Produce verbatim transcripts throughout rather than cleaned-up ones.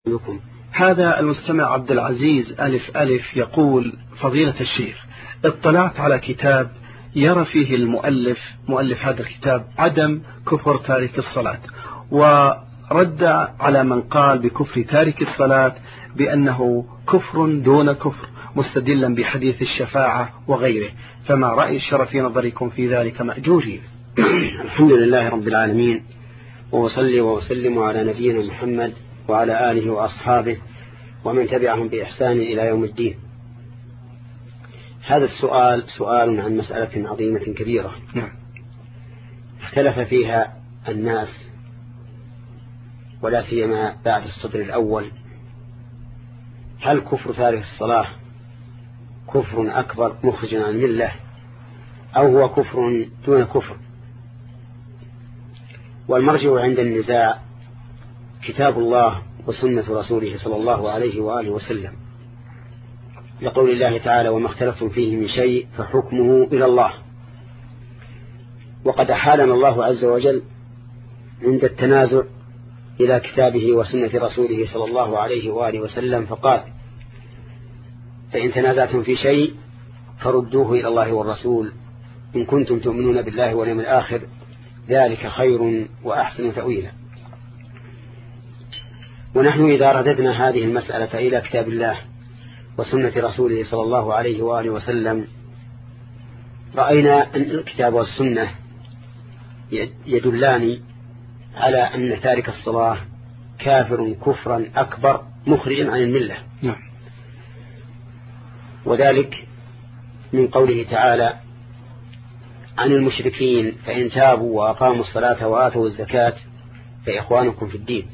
لكم. هذا المستمع عبد العزيز ألف ألف يقول: فضيلة الشيخ، اطلعت على كتاب يرى فيه المؤلف مؤلف هذا الكتاب عدم كفر تارك الصلاة، ورد على من قال بكفر تارك الصلاة بأنه كفر دون كفر، مستدلا بحديث الشفاعة وغيره، فما رأي الشرع في نظركم في ذلك مأجورين؟ الحمد لله رب العالمين، وأصلي وأسلم على نبينا محمد وعلى آله وأصحابه ومن تبعهم بإحسان إلى يوم الدين. هذا السؤال سؤال عن مسألة عظيمة كبيرة اختلف فيها الناس، ولا سيما بعد الصدر الأول: هل كفر تارك الصلاة كفر أكبر مخرج عن الملة، أو هو كفر دون كفر؟ والمرجع عند النزاع كتاب الله وسنة رسوله صلى الله عليه وآله وسلم، لقول الله تعالى: وما اختلفتم فيه من شيء فحكمه إلى الله. وقد أحالنا الله عز وجل عند التنازع إلى كتابه وسنة رسوله صلى الله عليه وآله وسلم، فقال: فإن تنازعتم في شيء فردوه إلى الله والرسول إن كنتم تؤمنون بالله واليوم الآخر، ذلك خير وأحسن تأويلا. ونحن إذا رددنا هذه المسألة إلى كتاب الله وسنة رسوله صلى الله عليه وآله وسلم، رأينا أن الكتاب والسنة يدلان على أن تارك الصلاة كافر كفرا أكبر مخرجا عن الملة، وذلك من قوله تعالى عن المشركين: فإن تابوا وأقاموا الصلاة وآتوا الزكاة فإخوانكم في الدين.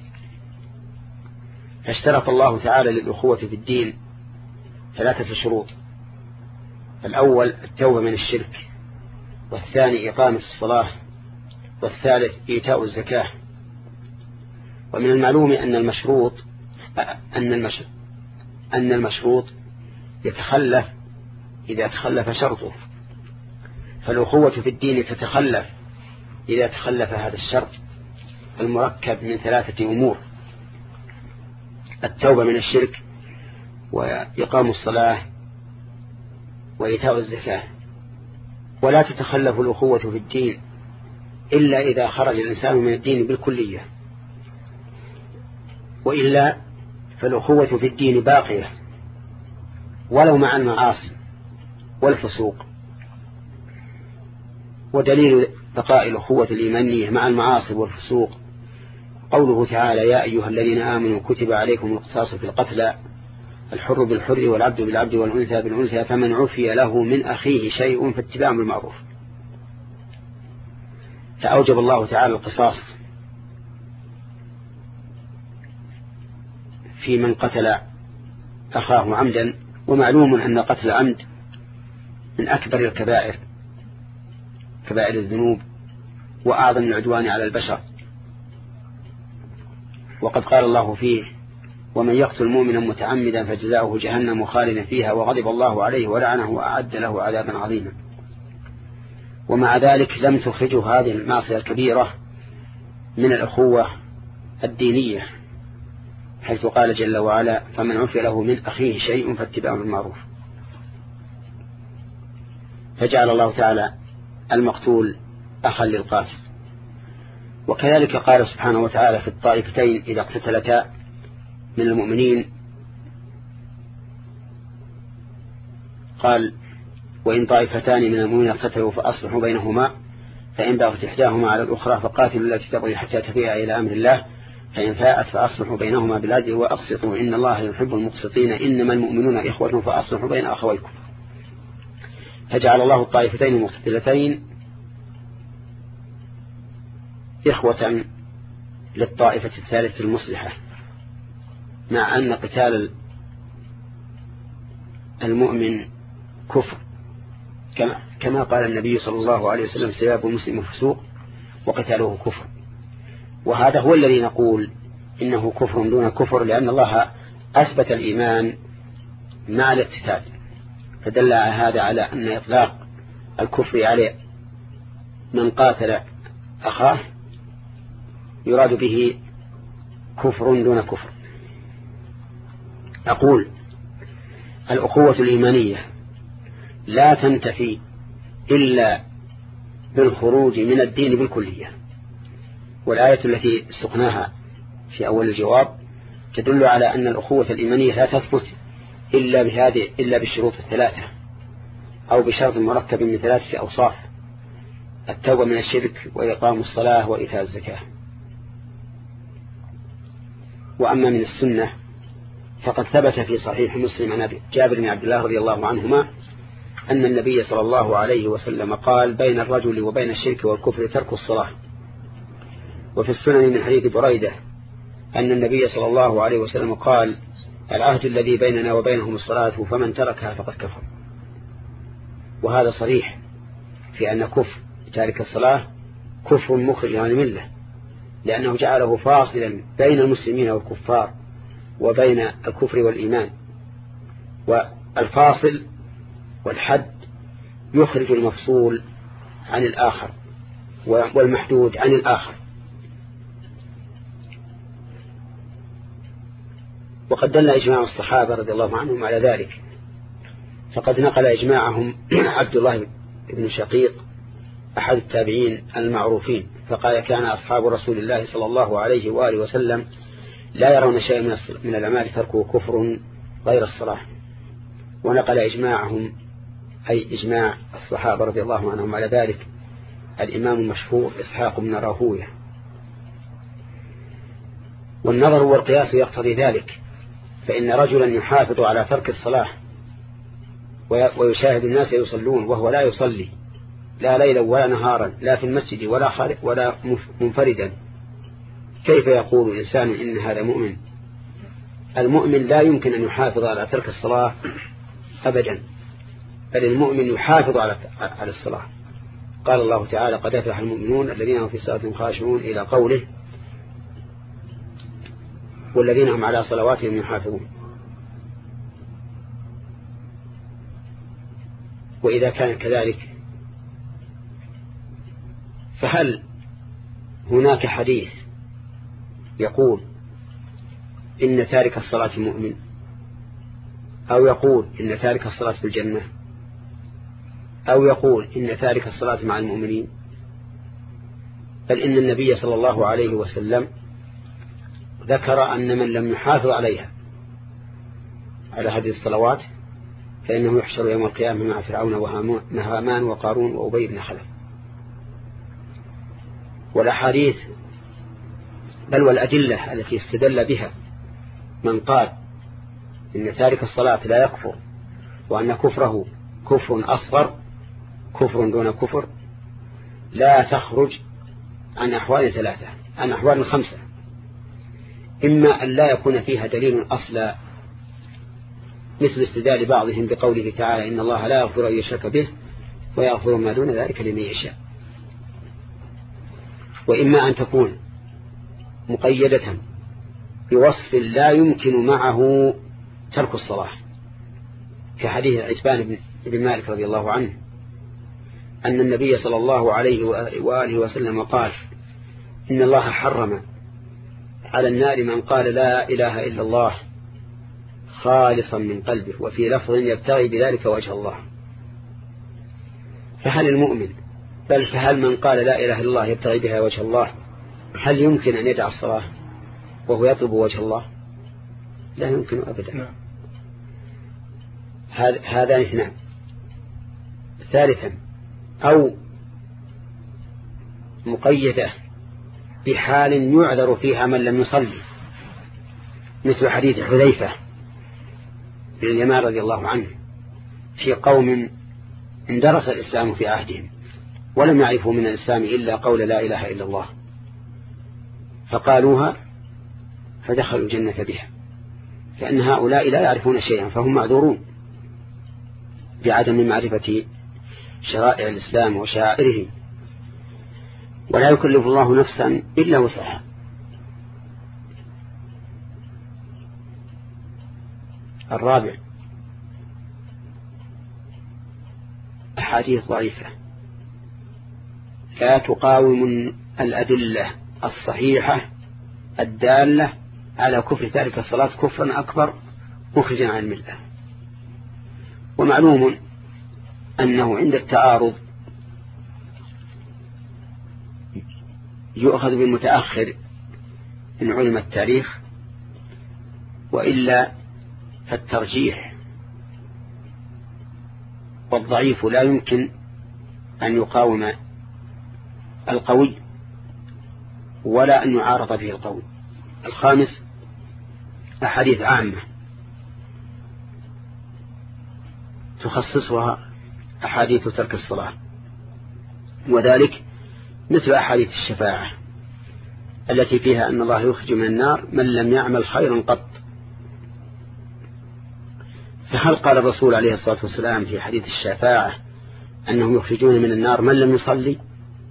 فاشترط الله تعالى للأخوة في الدين ثلاثة شروط: الأول التوبة من الشرك، والثاني إقامة الصلاة، والثالث إيتاء الزكاة. ومن المعلوم أن المشروط أن المشروط أن المشروط يتخلف إذا تخلف شرطه، فالأخوة في الدين تتخلف إذا تخلف هذا الشرط المركب من ثلاثة أمور: التوبة من الشرك، وإقام الصلاة، وإيتاء الزكاة. ولا تتخلف الأخوة في الدين إلا إذا خرج الإنسان من الدين بالكلية، وإلا فالأخوة في الدين باقية ولو مع المعاصي والفسوق. ودليل بقاء الأخوة الإيمانية مع المعاصي والفسوق قوله تعالى: يا أيها الذين آمنوا كتب عليكم القصاص في القتلى، الحر بالحر والعبد بالعبد والأنثى بالأنثى، فمن عفي له من أخيه شيء فاتباع بالمعروف. فأوجب الله تعالى القصاص في من قتل أخاه عمدا، ومعلوم أن قتل عمد من أكبر الكبائر كبائر الذنوب وأعظم العدوان على البشر. وقد قال الله فيه: ومن يقتل مؤمنا متعمدا فجزاؤه جهنم خالدا فيها وغضب الله عليه ولعنه وأعد له عذابا عظيما. ومع ذلك لم تخرجه هذه المعصية الكبيرة من الأخوة الدينية، حيث قال جل وعلا: فمن عفي له من أخيه شيء فاتباع بالمعروف. فجعل الله تعالى المقتول أخا للقاتل. وكذلك قال سبحانه وتعالى في الطائفتين إذا اقتتلتا من المؤمنين، قال: وإن طائفتان من المؤمنين اقتتلوا فأصلحوا بينهما، فإن بغت إحداهما على الأخرى فقاتلوا التي تبغي حتى تفيء إلى أمر الله، فإن فاءت فأصلحوا بينهما بالعدل وأقسطوا إن الله يحب المقسطين، إنما المؤمنون إخوة فأصلحوا بين أخويكم. فجعل الله الطائفتين المقتتلتين إخوة للطائفة الثالثة المصلحة، مع أن قتال المؤمن كفر، كما, كما قال النبي صلى الله عليه وسلم: سباب المسلم فسوق وقتاله كفر. وهذا هو الذي نقول إنه كفر دون كفر، لأن الله أثبت الإيمان مع الاقتتال، فدل هذا على أن إطلاق الكفر على من قاتل أخاه يراد به كفر دون كفر. أقول الأخوة الإيمانية لا تنتفي إلا بالخروج من الدين بالكلية، والآية التي سقناها في أول الجواب تدل على أن الأخوة الإيمانية لا تثبت إلا بهذه إلا بالشروط الثلاثة، أو بشرط مركب من ثلاثة أوصاف: التوبة من الشرك، وإقام الصلاة، وإيتاء الزكاة. وأما من السنة فقد ثبت في صحيح مسلم عن جابر بن عبد الله رضي الله عنهما أن النبي صلى الله عليه وسلم قال: بين الرجل وبين الشرك والكفر ترك الصلاة. وفي السنن من حديث بريدة أن النبي صلى الله عليه وسلم قال: العهد الذي بيننا وبينهم الصلاة، فمن تركها فقد كفر. وهذا صريح في أن كفر تارك الصلاة كفر مخرج عن الملة، لأنه جعله فاصلا بين المسلمين والكفار وبين الكفر والإيمان، والفاصل والحد يخرج المفصول عن الآخر والمحدود عن الآخر. وقد دل إجماع الصحابة رضي الله عنهم على ذلك، فقد نقل إجماعهم عبد الله بن شقيق أحد التابعين المعروفين، فقال: كان أصحاب رسول الله صلى الله عليه وآله وسلم لا يرون شيئا من الأعمال تركه كفر غير الصلاة. ونقل إجماعهم أي إجماع الصحابة رضي الله عنهم على ذلك الإمام المشهور إسحاق بن راهويه. والنظر والقياس يقتضي ذلك، فإن رجلا يحافظ على ترك الصلاة ويشاهد الناس يصلون وهو لا يصلي لا ليلا ولا نهارا، لا في المسجد ولا خارج ولا منفردا، كيف يقول إنسان إن هذا مؤمن؟ المؤمن لا يمكن أن يحافظ على ترك الصلاة أبدا، بل المؤمن يحافظ على على الصلاة. قال الله تعالى: قد أفلح المؤمنون الذين هم في صلاتهم خاشعون، إلى قوله: والذين هم على صلواتهم يحافظون. وإذا كان كذلك فهل هناك حديث يقول إن تارك الصلاة مؤمن، أو يقول إن تارك الصلاة في الجنة، أو يقول إن تارك الصلاة مع المؤمنين؟ بل إن النبي صلى الله عليه وسلم ذكر أن من لم يحافظ عليها على هذه الصلوات فإنه يحشر يوم القيامة مع فرعون وهامان وقارون وأبي بن خلف. والأحاديث بل والأدلة التي استدل بها من قال إن تارك الصلاة لا يكفر، وأن كفره كفر أصغر، كفر دون كفر، لا تخرج عن أحوال ثلاثة، عن أحوال خمسة: إما أن لا يكون فيها دليل أصلا، مثل استدلال بعضهم بقوله تعالى: إن الله لا يغفر أن يشرك به ويغفر ما دون ذلك لمن يشاء. وإما أن تكون مقيدة بوصف لا يمكن معه ترك الصلاة، كحديث عتبان بن مالك رضي الله عنه أن النبي صلى الله عليه وآله وسلم قال: إن الله حرم على النار من قال لا إله إلا الله خالصا من قلبه، وفي لفظ يبتغي بذلك وجه الله. فهل المؤمن بل فهل من قال لا إله إلا الله يبتغي بها وجه الله هل يمكن أن يدع الصلاة وهو يطلب وجه الله؟ لا يمكن أبدا. هذان اثنان. ثالثا أو مقيدة بحال يعذر فيها من لم يصلي، مثل حديث حذيفة بن اليمان رضي الله عنه في قوم اندرس الإسلام في عهدهم ولم يعرفوا من الإسلام إلا قول لا إله إلا الله، فقالوها فدخلوا الجنة بها، لأن هؤلاء لا يعرفون شيئا فهم معذورون بعدم معرفة شرائع الإسلام وشعائره، ولا يكلف الله نفسا إلا وسعها. الرابع أحاديث ضعيفة لا تقاوم الأدلة الصحيحة الدالة على كفر تارك الصلاة كفرا أكبر مخرجا عن الملة. ومعلوم أنه عند التعارض يؤخذ بالمتأخر إن علم التاريخ، وإلا فالترجيح والضعيف لا يمكن أن يقاوم القوي ولا أن يعارض به القوي. الخامس أحاديث عامة تخصصها أحاديث ترك الصلاة، وذلك مثل أحاديث الشفاعة التي فيها أن الله يخرج من النار من لم يعمل خيرا قط. فهل قال الرسول عليه الصلاة والسلام في حديث الشفاعة أنهم يخرجون من النار من لم يصلي؟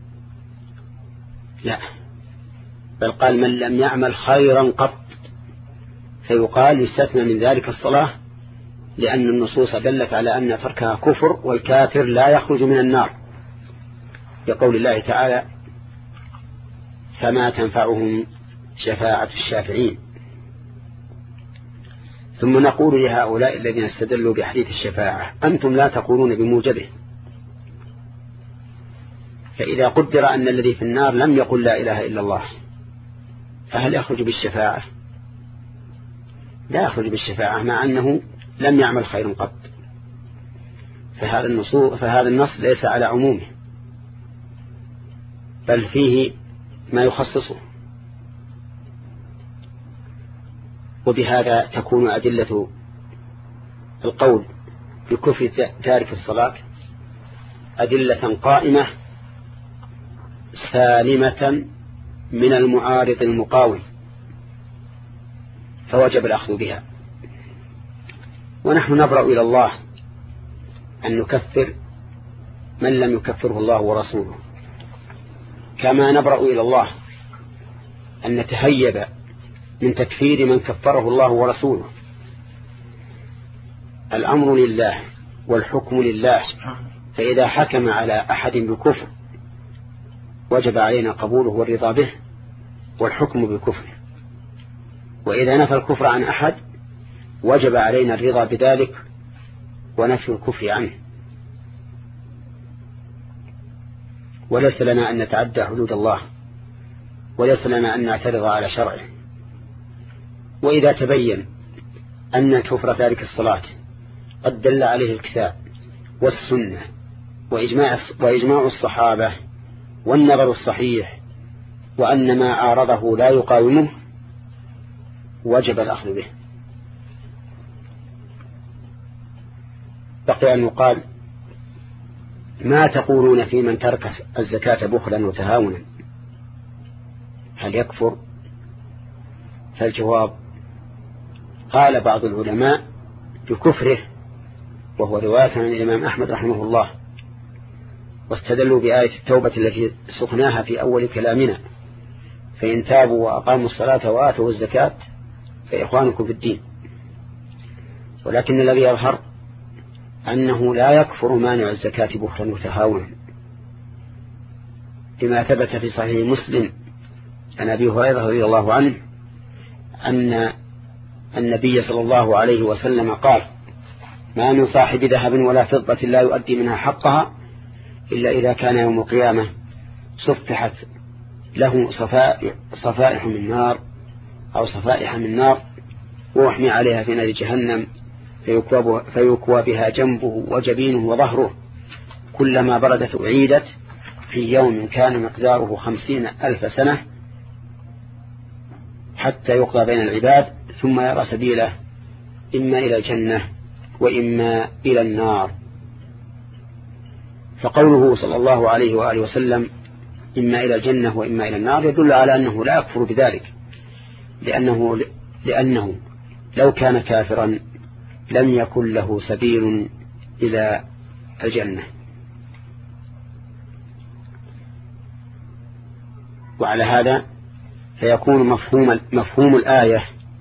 لا، بل قال من لم يعمل خيرا قط، فيقال يستثنى من ذلك الصلاة، لأن النصوص دلت على أن تركها كفر، والكافر لا يخرج من النار، يقول الله تعالى فما تنفعهم شفاعة الشافعين. ثم نقول لهؤلاء الذين استدلوا بحديث الشفاعة أنتم لا تقولون بموجبه، فإذا قدر أن الذي في النار لم يقل لا إله إلا الله فهل يخرج بالشفاعة؟ لا يخرج بالشفاعة مع أنه لم يعمل خير قط. فهذا النصوص فهذا النص ليس على عمومه، بل فيه ما يخصصه. وبهذا تكون أدلة القول بكفر تارك الصلاة أدلة قائمة سالمة من المعارض المقاوم، فوجب الأخذ بها. ونحن نبرأ إلى الله أن نكفر من لم يكفره الله ورسوله، كما نبرأ إلى الله أن نتهيب من تكفير من كفره الله ورسوله. الأمر لله والحكم لله، فإذا حكم على أحد بكفر وجب علينا قبوله والرضا به والحكم بكفره، وإذا نفى الكفر عن أحد وجب علينا الرضا بذلك ونفي الكفر عنه. وليس لنا أن نتعدى حدود الله، وليس لنا أن نعترض على شرعه. وإذا تبين أن كفر تارك الصلاة قد دل عليه الكتاب والسنة وإجماع, وإجماع الصحابة والنظر الصحيح، وأن ما عارضه لا يقاومه، وجب الأخذ به. بقي أن يقال ما تقولون في من ترك الزكاة بخلا وتهاونا، هل يكفر؟ فالجواب قال بعض العلماء بكفره، وهو رواية عن الإمام أحمد رحمه الله، واستدلوا بآية التوبة التي سقناها في أول كلامنا، فإن تابوا وأقاموا الصلاة وآتوا الزكاة فإخوانكم في الدين. ولكن الذي يظهر أنه لا يكفر مانع الزكاة بخلا وتهاونا، لما ثبت في صحيح مسلم عن أبي هريرة رضي الله عنه أن النبي صلى الله عليه وسلم قال ما من صاحب ذهب ولا فضة لا يؤدي منها حقها إلا إذا كان يوم القيامة صفحت له صفائح, صفائح من نار أو صفائح من نار وأحمي عليها في نار جهنم فيكوى بها جنبه وجبينه وظهره، كلما بردت أعيدت في يوم كان مقداره خمسين ألف سنة حتى يقضى بين العباد، ثم يرى سبيله إما إلى الجنة وإما إلى النار. فقوله صلى الله عليه وآله وسلم إما إلى الجنة وإما إلى النار يدل على أنه لا يكفر بذلك، لأنه, لأنه لو كان كافرا لم يكن له سبيل إلى الجنة. وعلى هذا فيكون مفهوم, مفهوم الآية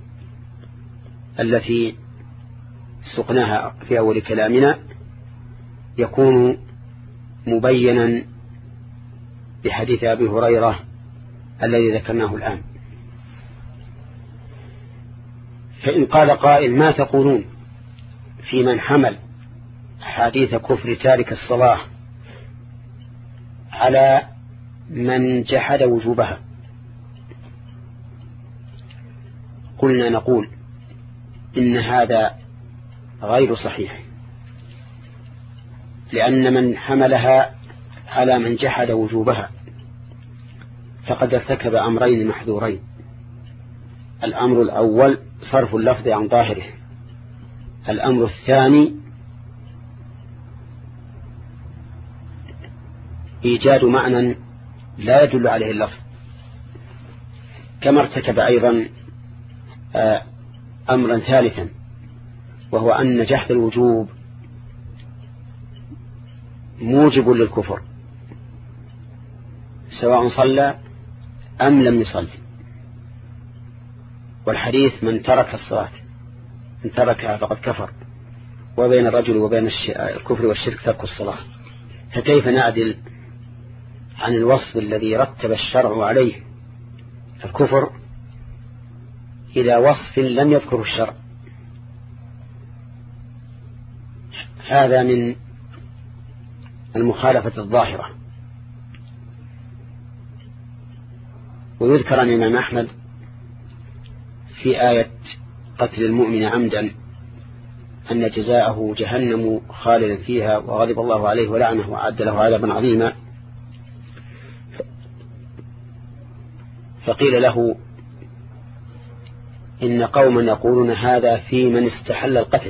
التي سقناها في أول كلامنا يكون مبينا بحديث أبي هريرة الذي ذكرناه الآن. فإن قال قائل ما تقولون في من حمل حديث كفر تارك الصلاة على من جحد وجوبها؟ قلنا نقول إن هذا غير صحيح، لأن من حملها على من جحد وجوبها فقد ارتكب أمرين محذورين. الأمر الأول صرف اللفظ عن ظاهره، الأمر الثاني إيجاد معنى لا يدل عليه اللفظ. كما ارتكب أيضا أمرا ثالثا، وهو أن جحد الوجوب موجب للكفر سواء صلى أم لم يصلي. والحديث من ترك الصلاة من تركها فقد كفر، وبين الرجل وبين الكفر والشرك ترك الصلاة. فكيف نعدل عن الوصف الذي رتب الشرع عليه الكفر إلى وصف لم يذكره الشرع؟ هذا من المخالفة الظاهرة. ويذكر عن الإمام أحمد في آية قتل المؤمن عمدا أن جزاءه جهنم خالدا فيها وغضب الله عليه ولعنه وأعد له عذابا عظيما. فقيل له إن قوما يقولون هذا في من استحل القتل،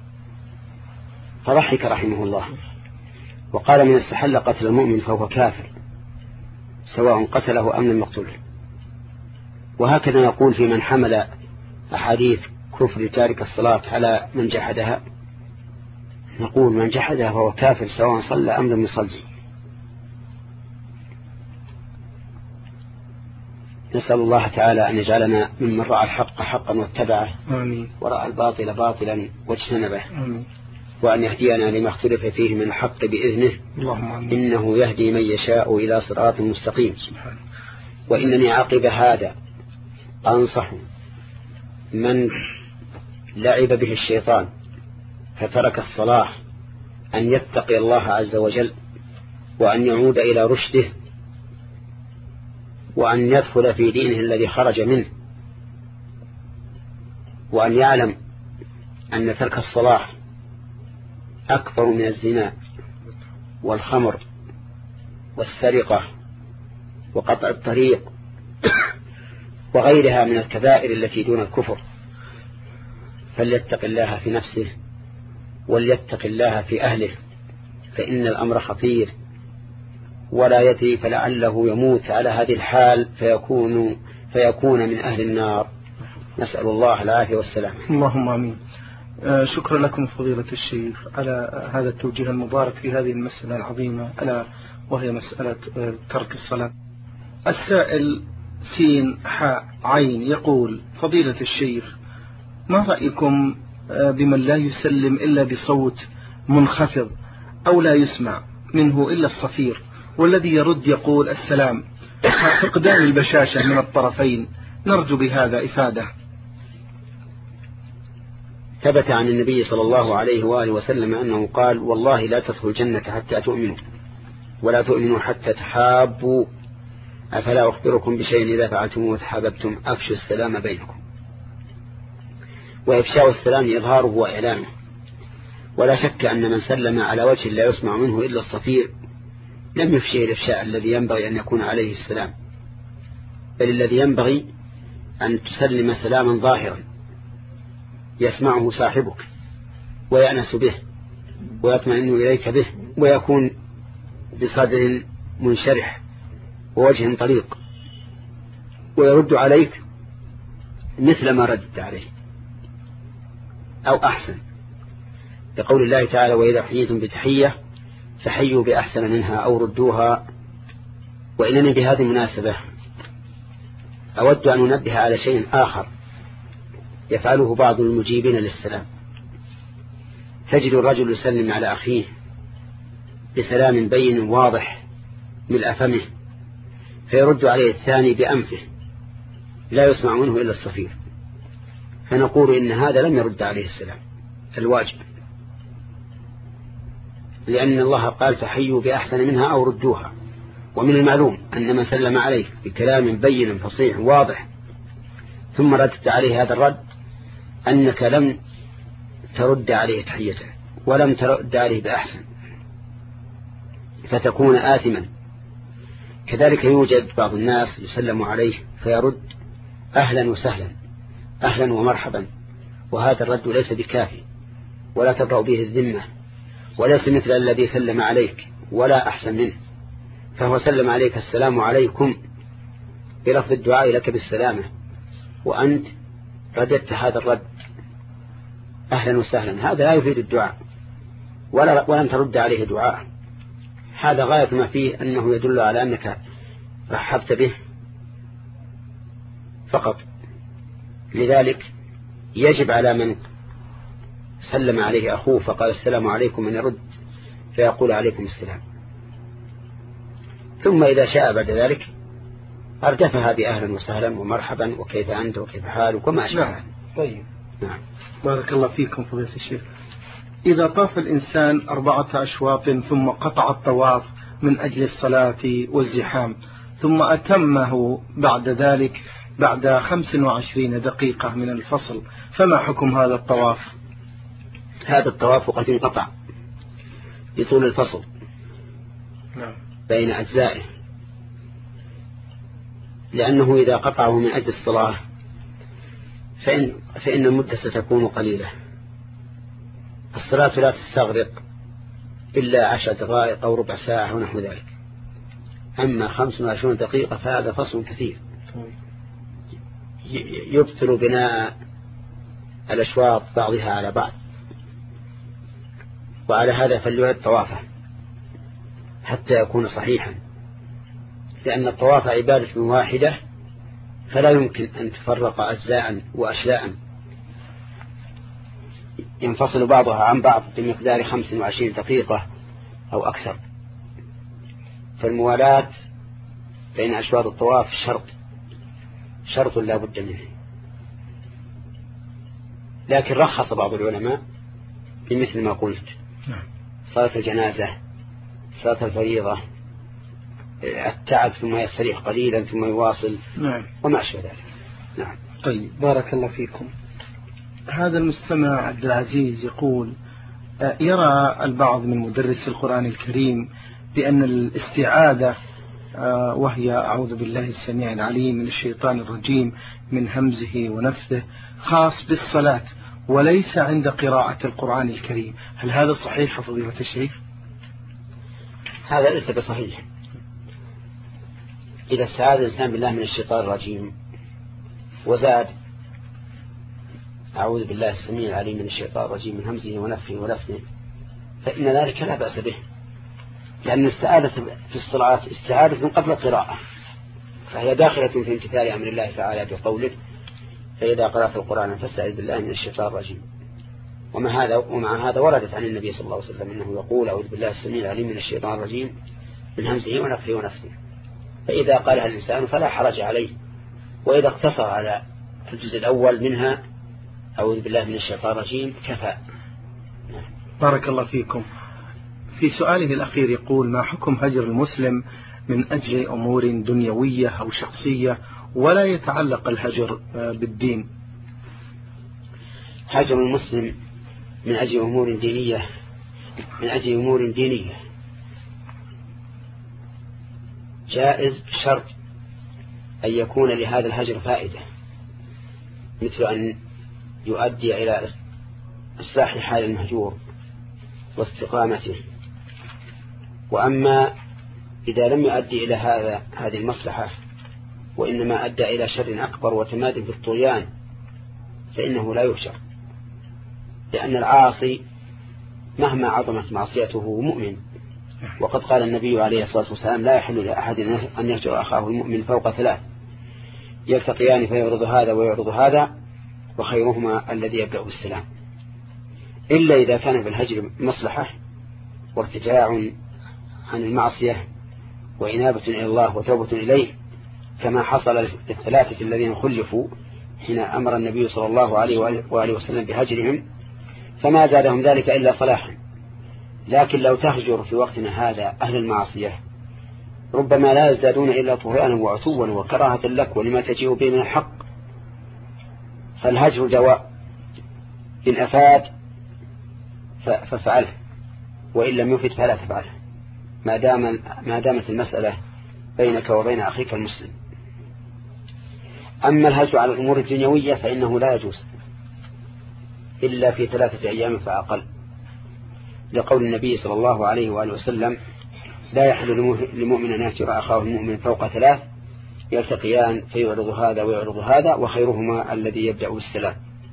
فضحك رحمه الله وقال من استحل قتل المؤمن فهو كافر سواء قتله أم لم يقتله. وهكذا نقول في من حمل أحاديث كفر تارك الصلاة على من جحدها، نقول من جحدها فهو كافر سواء صلى أم لم يصلي. نسأل الله تعالى أن يجعلنا ممن رأى الحق حقا واتبعه، آمين. ورأى الباطل باطلا واجتنبه، آمين. وأن يهدينا لما اختلف فيه من الحق بإذنه، اللهم آمين. إنه يهدي من يشاء إلى صراط مستقيم. سبحانه. وإنني عقب هذا أنصح من لعب به الشيطان فترك الصلاة أن يتقي الله عز وجل، وأن يعود إلى رشده، وأن يدخل في دينه الذي خرج منه، وأن يعلم أن ترك الصلاة أكبر من الزنا والخمر والسرقة وقطع الطريق وغيرها من الكبائر التي دون الكفر. فليتق الله في نفسه وليتق الله في أهله، فإن الأمر خطير ولا يدري، فلعله يموت على هذه الحال فيكون, فيكون من أهل النار. نسأل الله العافية والسلام. اللهم آمين. آه شكرا لكم فضيلة الشيخ على هذا التوجيه المبارك في هذه المسألة العظيمة، ألا وهي مسألة آه ترك الصلاة. السائل سين حاء عين يقول: فضيلة الشيخ، ما رأيكم آه بمن لا يسلم إلا بصوت منخفض أو لا يسمع منه إلا الصفير، والذي يرد يقول السلام، فقدان البشاشة من الطرفين، نرجو بهذا إفادة. ثبت عن النبي صلى الله عليه وآله وسلم أنه قال: والله لا تدخل الجنة حتى تؤمنوا، ولا تؤمنوا حتى تحابوا، أفلا أخبركم بشيء إذا فعلتم وتحاببتم أفشوا السلام بينكم. وإفشاء السلام إظهاره وإعلانه، ولا شك أن من سلم على وجه لا يسمع منه إلا الصفير لم يفشي الإفشاء الذي ينبغي أن يكون عليه السلام، بل الذي ينبغي أن تسلم سلاما ظاهرا يسمعه صاحبك ويأنس به ويطمئن إليك به، ويكون بصدر منشرح ووجه طليق، ويرد عليك مثل ما ردت عليه أو أحسن، لقول الله تعالى: وإذا حييتم بتحية فحيوا بأحسن منها أو ردوها. وإنني بهذه المناسبة أود أن أنبه على شيء آخر يفعله بعض المجيبين للسلام. تجد الرجل يسلم على أخيه بسلام بين واضح ملء فمه، فيرد عليه الثاني بأنفه لا يسمع منه إلا الصفير، فنقول إن هذا لم يرد عليه السلام الواجب، لأن الله قال تحيوا بأحسن منها أو ردوها. ومن المعلوم أن من سلم عليه بكلام بين فصيح واضح ثم ردت عليه هذا الرد أنك لم ترد عليه تحيته ولم ترد عليه بأحسن، فتكون آثما. كذلك يوجد بعض الناس يسلم عليه فيرد أهلا وسهلا، أهلا ومرحبا، وهذا الرد ليس بكافي ولا تبرأ به الذمة، وليس مثل الذي سلم عليك ولا أحسن منه، فهو سلم عليك السلام عليكم بلفظ الدعاء لك بالسلامة، وأنت رددت هذا الرد أهلا وسهلا، هذا لا يفيد الدعاء ولا ولم ترد عليه دعاء. هذا غاية ما فيه أنه يدل على أنك رحبت به فقط. لذلك يجب على من سلم عليه أخوه فقال السلام عليكم أن يرد فيقول عليكم السلام، ثم إذا شاء بعد ذلك أردفها بأهلا وسهلا ومرحبا وكيف أنت وكيف حالك وما أشبه. نعم. طيب. نعم. بارك الله فيكم فضيلة الشيخ. إذا طاف الإنسان أربعة أشواط ثم قطع الطواف من أجل الصلاة والزحام ثم أتمه بعد ذلك بعد خمس وعشرين دقيقة من الفصل، فما حكم هذا الطواف؟ هذا الطواف قد انقطع بطول الفصل نعم. بين أجزائه، لأنه إذا قطعه من أجل الصلاة فإن, فإن المدة ستكون قليلة. الصلاة لا تستغرق إلا عشر دقائق أو ربع ساعة ونحو ذلك، أما خمس وعشرون دقيقة فهذا فصل كثير يبطل بناء الأشواط بعضها على بعض، وعلى هذا فليعد طوافه حتى يكون صحيحا، لأن الطواف عبادة واحدة فلا يمكن أن تفرق أجزاء وأشياء ينفصل بعضها عن بعض بمقدار خمس وعشرين دقيقة أو أكثر. فالموالاة بين أشواط الطواف شرط شرط لا بد منه، لكن رخص بعض العلماء بمثل ما قلت: صلاة الجنازة، صلاة الفريضة، التعب ثم يستريح قليلا ثم يواصل، نعم. وما أشبه ذلك. نعم. طيب، بارك الله فيكم. هذا المستمع عبد العزيز يقول: يرى البعض من مدرس القرآن الكريم بأن الاستعاذة وهي أعوذ بالله السميع العليم من الشيطان الرجيم من همزه ونفثه خاص بالصلاة وليس عند قراءة القرآن الكريم، هل هذا صحيح فضيلة الشيخ؟ هذا ليس بصحيح. إذا استعاذ الإنسان بالله من الشيطان الرجيم وزاد أعوذ بالله السميع العليم من الشيطان الرجيم من همزه ونفثه ونفثه فإن ذلك لا بأس به، لأن الاستعاذة في الصلاة استعاذة قبل القراءة، فهي داخلة في امتثال أمر الله تعالى بقوله: فإذا قرأت القرآن فاستعذ بالله من الشيطان الرجيم. ومع هذا ومع هذا وردت عن النبي صلى الله عليه وسلم أنه يقول: أعوذ بالله السميع العليم من الشيطان الرجيم من همزه ونفثه ونفثه. فإذا قالها الإنسان فلا حرج عليه، وإذا اقتصر على الجزء الأول منها أعوذ بالله من الشيطان الرجيم كفى. بارك الله فيكم. في سؤاله الأخير يقول: ما حكم هجر المسلم من أجل أمور دنيوية أو شخصية ولا يتعلق الهجر بالدين؟ هجر المسلم من أجل أمور دينية من أجل أمور دينية جائز بشرط أن يكون لهذا الهجر فائدة، مثل أن يؤدي إلى إصلاح حال المهجور واستقامته. وأما إذا لم يؤدي إلى هذا هذه المصلحة وإنما أدى إلى شر أكبر وتماد في الطغيان فإنه لا يهجر، لأن العاصي مهما عظمت معصيته مؤمن، وقد قال النبي عليه الصلاة والسلام: لا يحل لأحد أن يهجر أخاه المؤمن فوق ثلاث: يلتقيان فيعرض هذا ويعرض هذا وخيرهما الذي يبدأ بالسلام، إلا إذا كان في الهجر مصلحة وارتجاع عن المعصية وإنابة إلى الله وتوبة إليه، كما حصل للثلاثة الذين خلفوا حين أمر النبي صلى الله عليه وآله وسلم بهجرهم، فما زادهم ذلك إلا صلاحا. لكن لو تهجر في وقتنا هذا أهل المعصية ربما لا يزدادون إلا طغيانا وعتوا وكراهة لك ولما تجيء به من الحق. فالهجر دواء، إن أفاد فافعله، وإن لم يفد فلا تفعله، ما دام ما دامت المسألة بينك وبين أخيك المسلم. أما الهجر على الأمور الدنيوية فإنه لا يجوز إلا في ثلاثة أيام فأقل، لقول النبي صلى الله عليه وآله وسلم: لا يحل لمؤمن أن يهجر أخاه المؤمن فوق ثلاث يلتقيان فيعرض هذا ويعرض هذا وخيرهما الذي يبدأ بالسلام.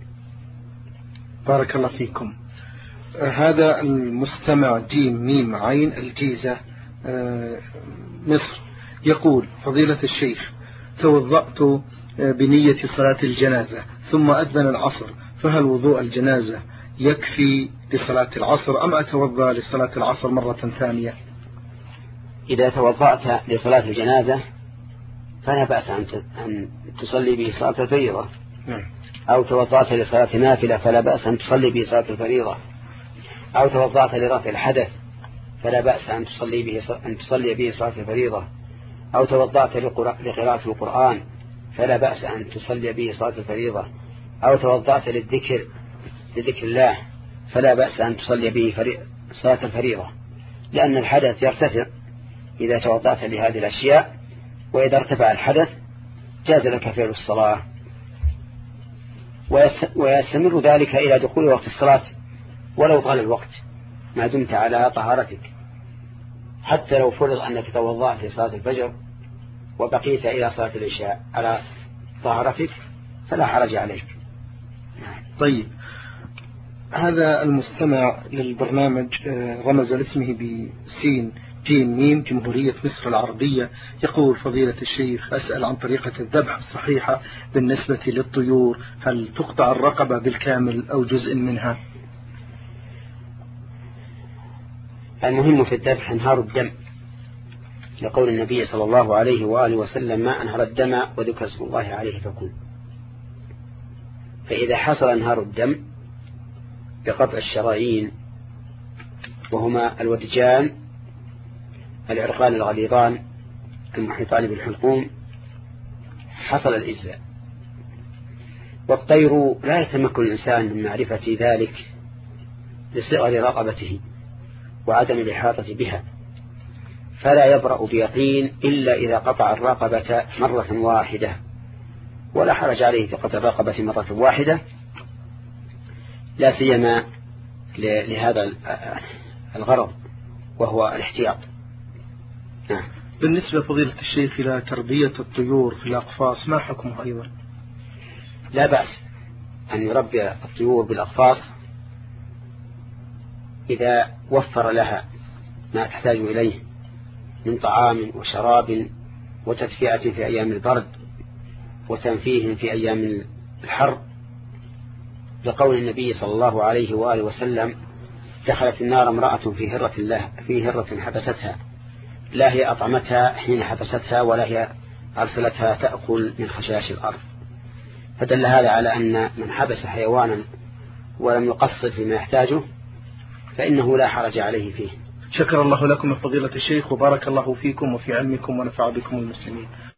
بارك الله فيكم. هذا المستمع جيم ميم عين الجيزة مصر يقول: فضيلة الشيخ، توضأت بنية صلاة الجنازة ثم أذن العصر، فهل وضوء الجنازة يكفي لصلاة العصر أم أتوضأ لصلاة العصر مرة ثانية؟ إذا توضأت لصلاة الجنازة فلا بأس أن تصلي به صلاة الفريضة، أو توضأت لصلاة نافلة فلا بأس أن تصلي به صلاة الفريضة، أو توضأت لرفع الحدث فلا بأس أن تصلي به أن تصلي به صلاة الفريضة، أو توضأت لقراءة القرآن فلا بأس أن تصلي به صلاة الفريضة، أو توضأت للذكر لذكر الله فلا بأس أن تصلي به صلاة الفريضة، لأن الحدث يرتفع إذا توضأت لهذه الأشياء، وإذا ارتفع الحدث جاز لك فعل الصلاة، ويستمر ذلك إلى دخول وقت الصلاة ولو طال الوقت ما دمت على طهارتك. حتى لو فرض أنك توضأت في صلاة الفجر وبقيت إلى صلاة العشاء على طهارتك فلا حرج عليك. طيب، هذا المستمع للبرنامج رمز لاسمه بسين جيم ميم جمهورية مصر العربية يقول: فضيلة الشيخ، أسأل عن طريقة الذبح الصحيحة بالنسبة للطيور، هل تقطع الرقبة بالكامل أو جزء منها؟ المهم في الذبح انهار الدم، لقول النبي صلى الله عليه وآله وسلم: ما أنهر الدم وذكر اسم الله عليه فكل. فإذا حصل انهار الدم بقطع الشرايين وهما الودجان العرقان الغليظان المحيطان بالحلقوم حصل الإجزاء. والطير لا يتمكن الإنسان من معرفة ذلك لصغر رقبته وعدم الإحاطة بها، فلا يبرأ بيقين إلا إذا قطع الرقبة مرة واحدة، ولا حرج عليه في قطع الرقبة مرة واحدة، لا سيما لهذا الغرض وهو الاحتياط. نعم. بالنسبة فضيلة الشيخ إلى تربية الطيور في الأقفاص، ما حكمه أيضا؟ لا بأس أن يربي الطيور بالأقفاص إذا وفر لها ما تحتاج إليه من طعام وشراب وتدفئة في أيام البرد وتنفيه في أيام الحر، لقول النبي صلى الله عليه وآله وسلم: دخلت النار امرأة في هرة الله في هرة حبستها، لا هي أطعمتها حين حبستها ولا هي أرسلتها تأكل من خشاش الأرض. فدل هذا على أن من حبس حيوانا ولم يقصر فيما يحتاجه فإنه لا حرج عليه فيه. شكر الله لكم فضيلة الشيخ، وبارك الله فيكم وفي علمكم ونفع بكم المسلمين.